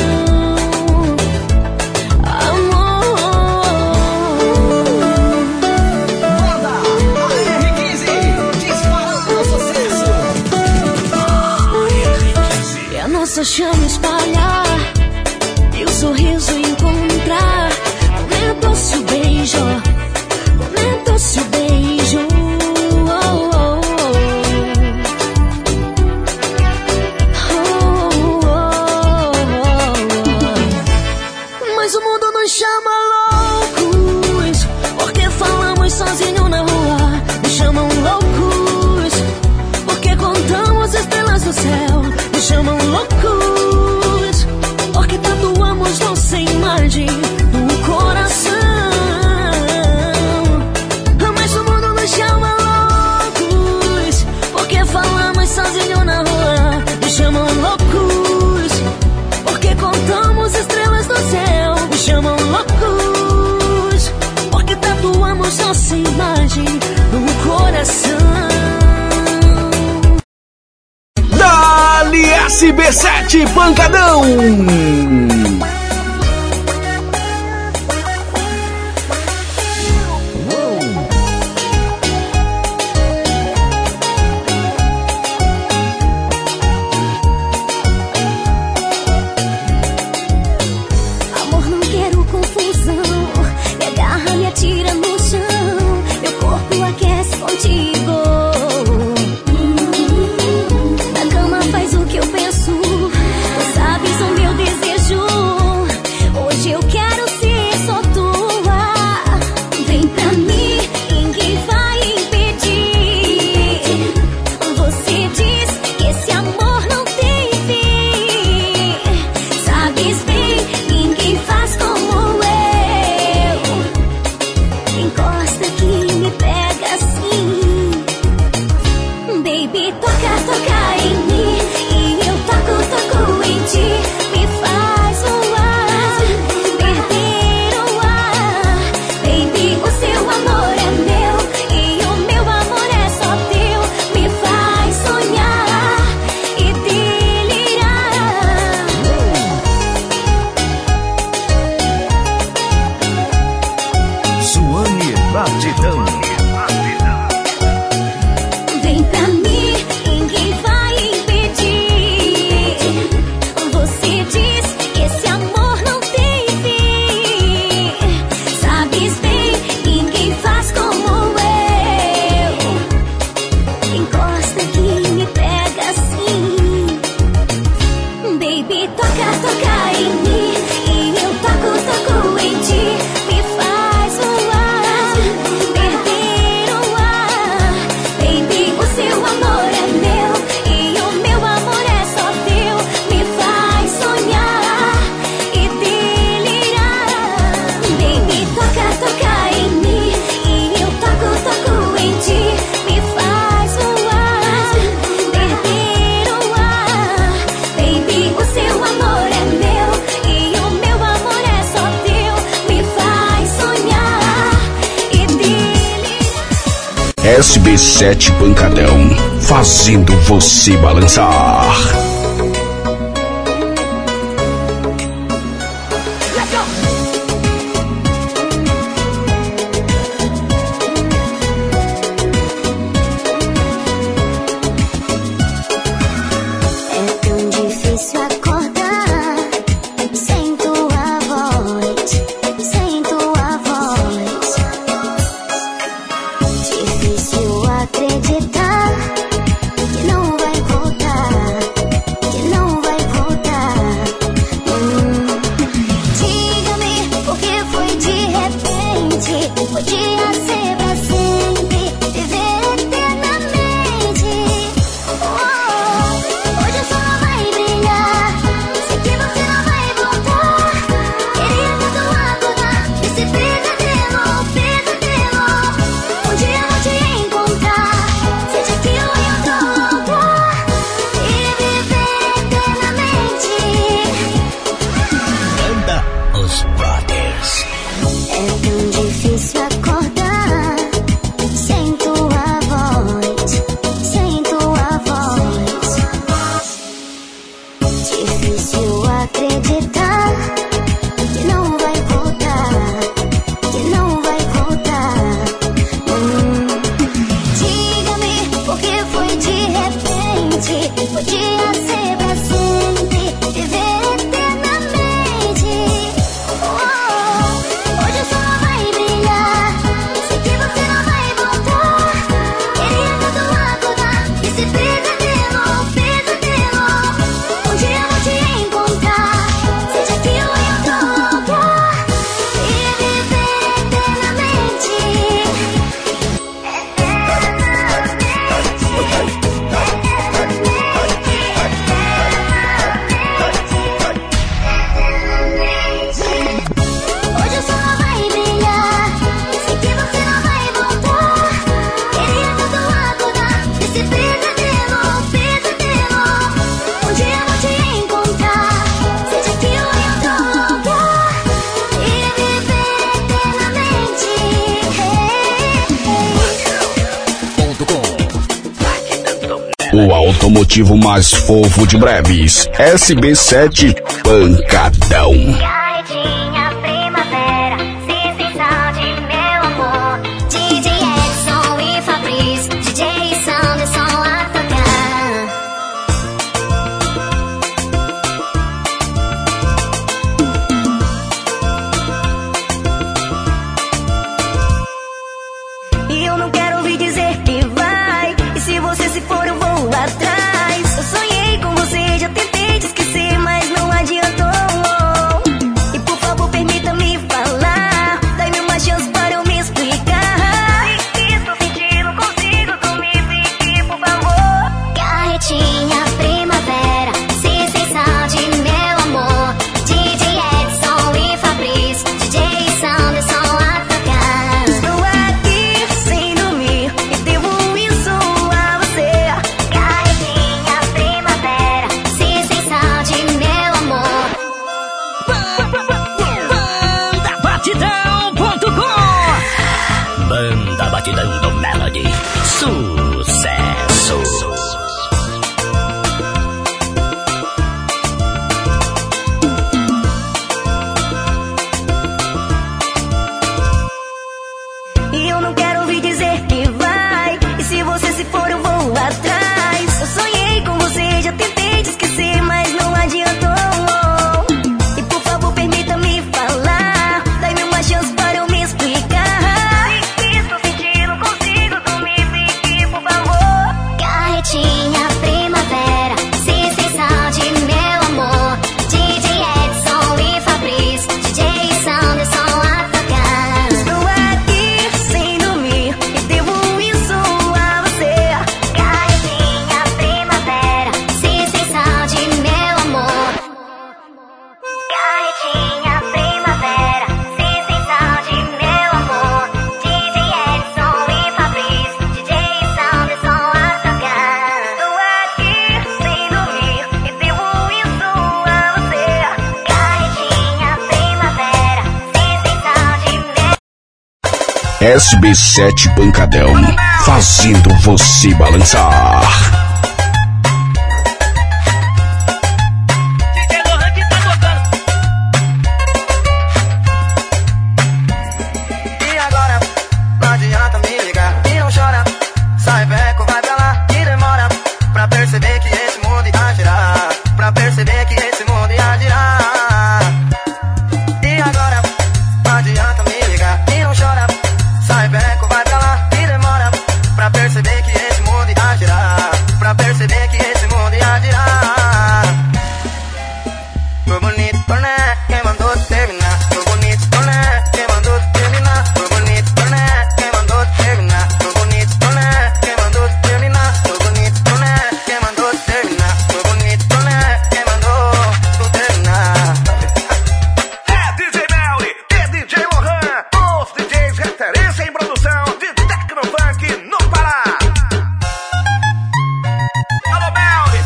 Nossa chama espalhar e o sorriso encontrar. Comenta-se o beijo, comenta-se o beijo. Oh, oh, oh. Oh, oh, oh. Mas o mundo nos chama loucos, porque falamos sozinho na rua. Nos chamam loucos, porque contamos estrelas no céu. Nos chamam loucos, porque tatuamos nossa imagem no coração. Mas o mundo nos chama loucos, porque falamos sozinho na rua. Nos chamam loucos, porque contamos estrelas no céu. Nos chamam loucos, porque tatuamos nossa imagem no coração. S B B sete Pancadão. Amor, não quero confusão. Me agarra, me atira no chão. Meu corpo aquece contigo. Na cama faz o que eu penso. Tu sabes o meu desejo. Hoje eu quero ser só tua. Vem pra mim, ninguém vai impedir. Você diz que esse amor não tem fim. Sabes bem, ninguém faz como eu. Encosta que me pega assim. Baby, toca, toca em mim. E eu toco, toco em ti. Me faz voar, perder o ar. Baby, o seu amor é meu. E o meu amor é só teu. Me faz sonhar e delirar. Suane Batidão. Vem pra mim, ninguém vai impedir. Você diz que esse amor não tem fim. Sabes bem, ninguém faz como eu. Encosta que me pega assim. Baby, toca, toca em mim. E eu toco, toco em ti. Me faz voar, perder o ar. Baby, o seu amor é meu. E o meu amor é só teu. Me faz sonhar e delirar. Baby, toca, toca em mim. E eu toco, toco em ti. Me faz voar, perder o ar. Baby, o seu amor é meu. E o meu amor é só teu. Me faz sonhar e delirar. S B sete Pancadão, fazendo você balançar. É tão difícil acordar sem tua voz, sem tua voz. Difícil acreditar que não vai voltar, que não vai voltar. Hum. Diga-me por que foi de repente. Podia ser pra sempre, viver eternamente. Oh, hoje o sol não vai brilhar. Sei que você não vai voltar. Queria tanto acordar desse pesadelo, pesadelo. Um dia eu vou te encontrar. Se diz que eu em outro lugar e viver eternamente. Banda Os Brothers. É tão difícil acordar sem tua voz, sem tua voz. Difícil acreditar que não vai voltar, que não vai voltar. Hum. Diga-me por que foi de repente. Podia ser pra sempre, viver eternamente. Oh, hoje o sol não vai brilhar. Sei que você não vai voltar. Queria tanto acordar desse pesadelo, pesadelo. Um dia eu vou te encontrar. O automotivo mais fofo de Breves. S B sete Pancadão. Carretinha primavera, sensação de meu amor. D J Edson e Fabrício, D J Sanderson a tocar. E eu não quero ouvir dizer que vai. E se você se for, eu vou atrás. Eu sonhei com você, já tentei te esquecer, mas não adiantou. E por favor, permita-me falar. Dai-me uma chance para eu me explicar. Estou sentindo, consigo dormir, fique, por favor. Carretinha primavera, sensação de meu amor. D J Edson e Fabrício, D J Sanderson a tocar. Estou aqui sem dormir e devo isso a você. Carretinha primavera, sensação de meu amor. Banda Batidão ponto com. Banda Batidão do Melody. Sucesso. E eu não quero ouvir dizer que vai. E se você se for, eu vou atrás. Eu sonhei com você, já tentei te esquecer, mas não adiantou. E por favor, permita-me falar. Dai-me uma chance para eu me explicar. Estou sentindo, consigo dormir, fique, por favor. Carretinha primavera, sensação de meu amor. D J Edson e Fabrício, D J Sanderson a tocar. Estou aqui sem dormir e devo isso a você. Carretinha primavera, sensação de meu amor. Carretinha primavera, sensação de meu amor. D J Edson e Fabrício, D J Sanderson a tocar. Estou aqui sem dormir e devo isso a você. Carretinha primavera, sensação de meu S B sete Pancadão, fazendo você balançar. E agora, não adianta me ligar e não chora. Sai beco, vai pra lá e demora. Pra perceber que esse mundo ia girar. Pra perceber que esse mundo ia girar. E agora, não adianta me ligar e não chora. Sai beco, vai pra lá e demora. Pra perceber que esse mundo ia girar. Pra perceber que esse mundo ia girar. Tô bonito, né? Quem mandou terminar? Tô bonito, né? Quem mandou terminar? Tô bonito, né? Quem mandou terminar? Tô bonito, né? Quem mandou terminar? Tô bonito, né? Quem mandou terminar? Tô bonito, né? Quem mandou tu terminar? É D J Melly e D J Lohan, os D Js referência em produção de Tecnofunk no Pará. Alô, Melly!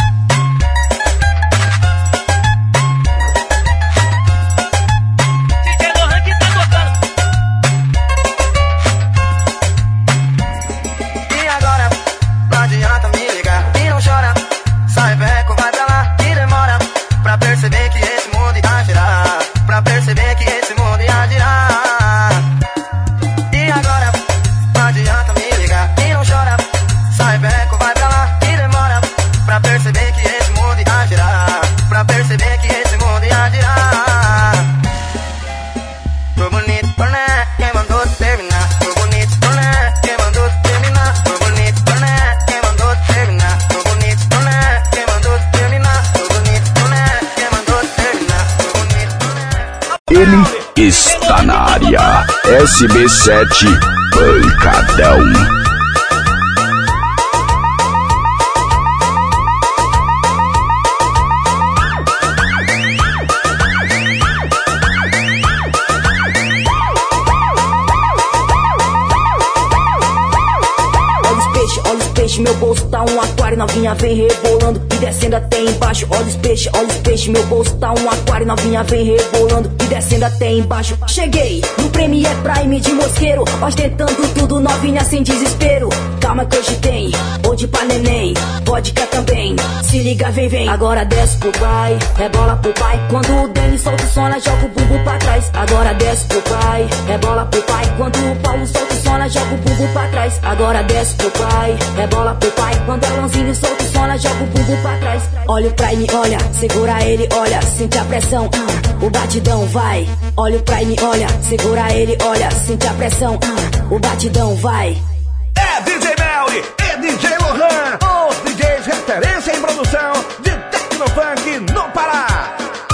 D J Lohan que tá tocando. E agora, não adianta me ligar e não chora. Sai beco, vai pra lá e demora. Pra perceber que esse mundo ia girar. Pra perceber que esse mundo ia girar. E agora, não adianta me ligar e não chora. Sai beco, vai pra lá e demora. Pra perceber que esse mundo ia girar. Pra perceber que esse mundo ia girar. Tô bonito, né? Quem mandou terminar? Tô bonito, né? Quem mandou terminar? Tô bonito, né? Quem mandou terminar? Tô bonito, né? Quem mandou terminar? Tô bonito, né? Quem mandou terminar? Tô bonito, né? Ele está na área. S B sete Pancadão. Olha os peixes, olha os peixes, meu bolso tá um aquário. aquário, novinha vem rebolando e descendo até embaixo. Olha os peixes, olha os peixes, meu bolso tá um aquário, novinha vem rebolando e descendo até embaixo. Cheguei no Premier Prime de Mosqueiro, ostentando tudo, novinha sem desespero. Calma que hoje tem, hoje pra neném, vodka também, se liga, vem, vem. Agora desce pro pai, rebola pro pai, quando o Denis solta o som, ela joga o bumbum pra trás. Agora desce pro pai, rebola pro pai, quando o Paulo solta o som, ela joga o bumbum pra trás. Agora desce pro pai, rebola pro pai, quando o Alãozinho solta o som, ela joga o bumbum pra trás. Olha o Prime, olha, segura ele, olha, sente a pressão, ah, o batidão vai. Olha o Prime, olha, segura ele, olha, sente a pressão, ah, o batidão vai. É D J Melly e D J Lohan, os D Js referência em produção de Tecnofunk no Pará.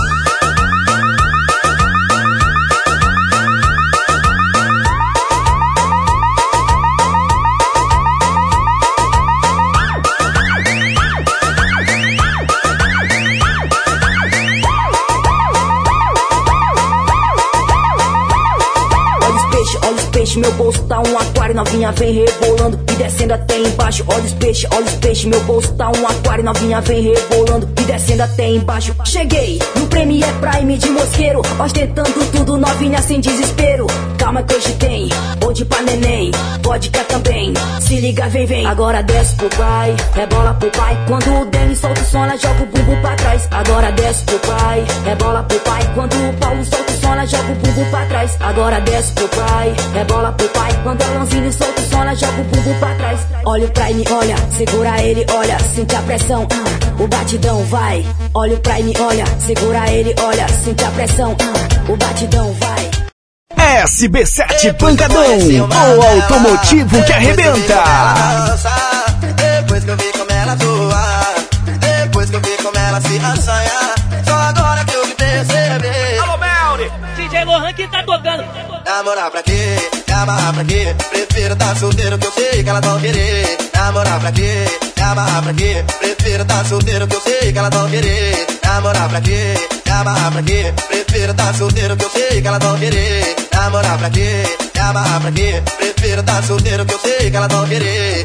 Meu bolso tá um aquário, novinha vem rebolando e descendo até embaixo. Olha os peixes, olha os peixes, meu bolso tá um aquário, novinha vem rebolando e descendo até embaixo. Cheguei no Premier Prime de Mosqueiro, ostentando tudo, novinha sem desespero. Calma que hoje tem, hoje pra neném, vodka também, se liga, vem, vem. Agora desce pro pai, rebola pro pai, quando o Denis solta o som, ela joga o bumbum pra trás. Agora desce pro pai, rebola pro pai, quando o Paulo solta o som, ela joga o bumbum pra trás. Agora desce pro pai, rebola pro pai, quando o Alãozinho solta o som, ela joga o bumbum pra trás. Olha o Prime, olha, segura ele, olha, sente a pressão, ah, o batidão vai. Olha o Prime, olha, segura ele, olha, sente a pressão, ah, o batidão vai. S B sete Pancadão, o automotivo que arrebenta. Depois que eu vi como ela zoa, depois que eu vi como ela se assanha, só agora que eu me percebi. Alô, Melly! D J Lohan que tá tocando. Namorar pra quê? Me amarrar pra quê? Prefiro tá solteiro que eu sei que elas vão querer. Namorar pra quê? Me amarrar pra quê? Prefiro tá solteiro que eu sei que elas vão querer. Namorar pra quê? Me amarrar pra quê? Prefiro tá solteiro que eu sei que elas vão querer. Namorar pra quê? Me amarrar pra quê? Prefiro tá solteiro que eu sei que elas vão querer.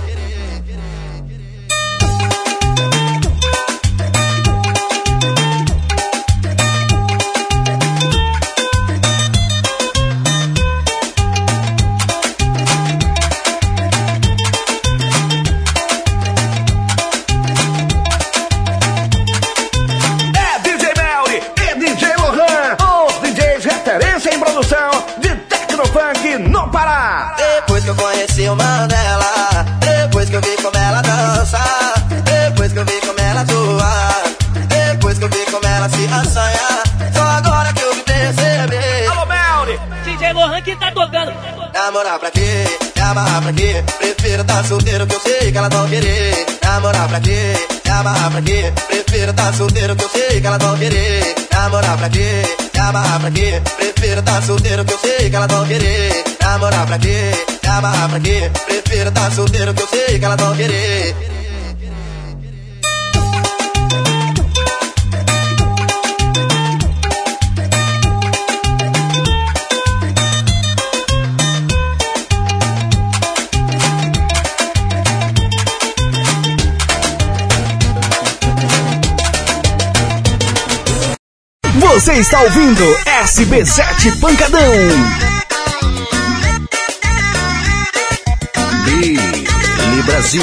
De Tecnofunk no Pará. Depois que eu conheci o Mandela, depois que eu vi como ela dança, depois que eu vi como ela zoa, depois que eu vi como ela se assanha, só agora que eu me percebi. Alô, Melly! D J Lohan que tá tocando. Namorar pra quê? Me amarrar pra quê? Prefiro tá solteiro que eu sei que elas vão querer. Namorar pra quê? Me amarrar pra quê? Prefiro tá solteiro que eu sei que elas vão querer. Namorar pra quê? Me amarrar pra quê? Prefiro tá solteiro que eu sei que elas vão querer. Namorar pra quê? Me amarrar pra quê? Prefiro tá solteiro que eu sei que elas vão querer. Você está ouvindo S B sete Pancadão. Billy Brasil.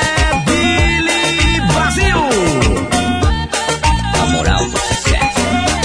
É Billy Brasil. A moral do sucesso.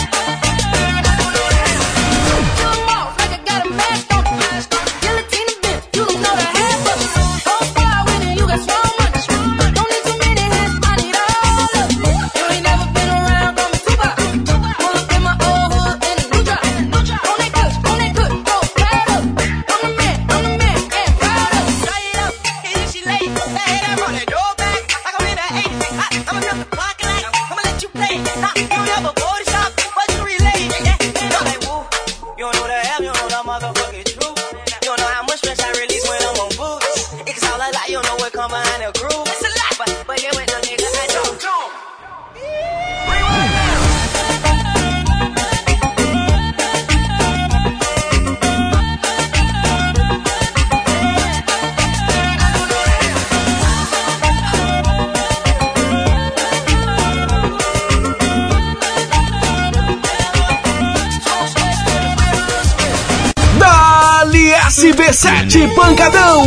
S B sete Pancadão.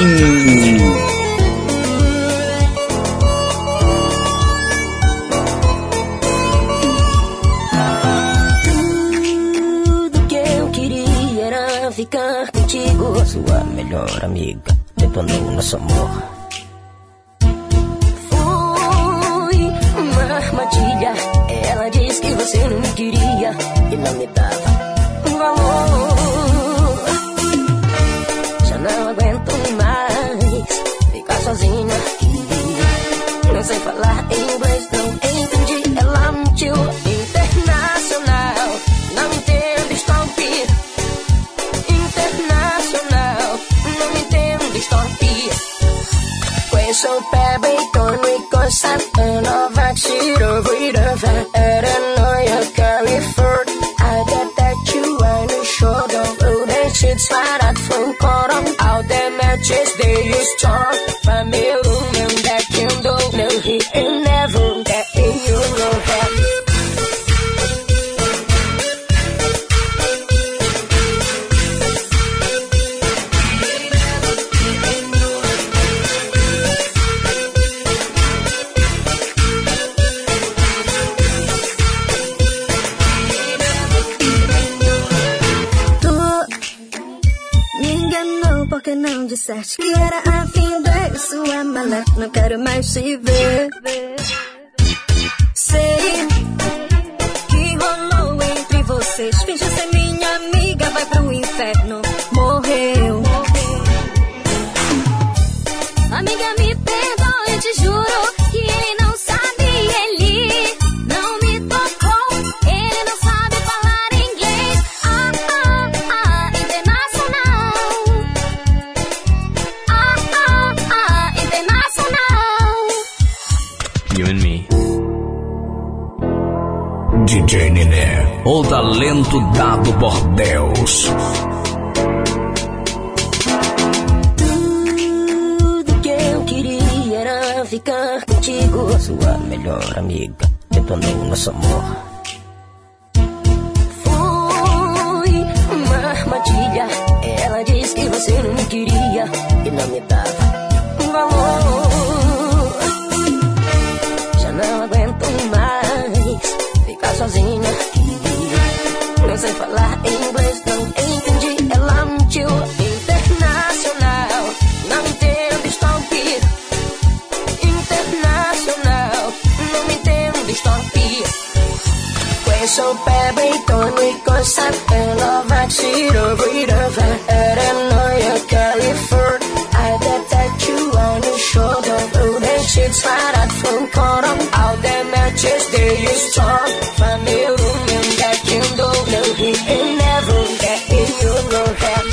Tudo que eu queria era ficar contigo. Sua melhor amiga detonou nosso amor. Foi uma armadilha. Ela disse que você não me queria e não me dava um valor. Já não aguento mais ficar sozinha aqui. Não sei falar inglês, não entendi. Ela mentiu. Internacional, não entendo, stop. Internacional, não entendo, stop. Questo baby cosa no vaccino breather paranoia carry forward. I get that you on the shoulder. Oh, that shit's right out from corner. All the matches they use strong. Find me a room that you don't know. He ain't never that in your own head. Porque não disseste que era afim de sua mala. Não quero mais te ver. Sei que rolou entre vocês. Finge ser minha amiga, vai pro inferno. Morreu. Amiga, me perdoa, eu te juro que ele não sabe, ele não me tocou. Ele não sabe falar inglês. Ah, ah, ah, internacional. Ah, ah, ah, internacional. You and me. D J Nené, o talento dado por Deus. Tudo que eu queria era ficar contigo. Sua melhor amiga detonou nosso amor. Foi uma armadilha. Ela disse que você não me queria e não me dava um valor. Já não aguento mais ficar sozinha aqui. Não sei falar inglês, não entendi. Ela mentiu. Internacional, não entendo, stop. Internacional, não entendo, stop. Questo baby don't cosa no vaccino breather paranoia carry forward. I get that you on the shoulder. Oh, that shit's right out from corner. All the matches they use strong. Find me a room that you don't know. He ain't never get in your head.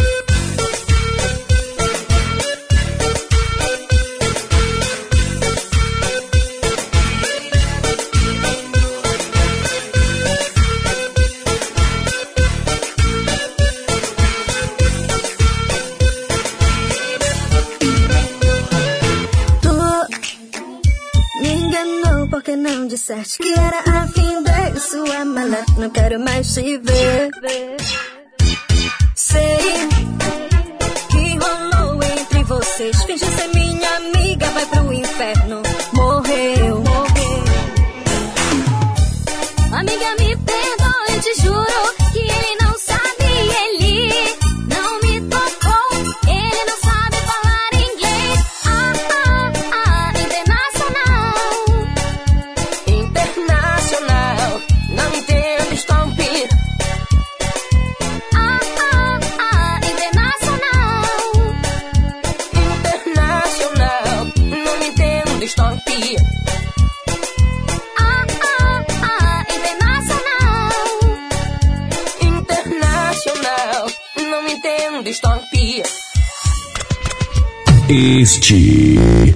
Porque não disseste que era afim de sua mala. Não quero mais te ver. Sei que rolou entre vocês. Finge ser minha amiga, vai pro inferno. Morreu. Amiga, me perdoa, eu te juro que ele não sabe, ele não me tocou. Ele não sabe falar inglês. Ah, ah, ah, internacional. Internacional, não entendo, stop. Ah, ah, ah, internacional. Internacional, não entendo, stop. Ah, ah, ah, internacional. Internacional, não entendo, stop. Este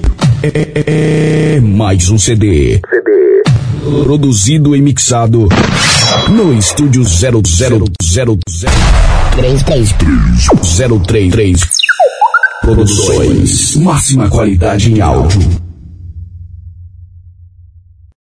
é mais um C D. C D. Produzido e mixado no estúdio zero zero zero três três zero três três Produções. Máxima qualidade em áudio.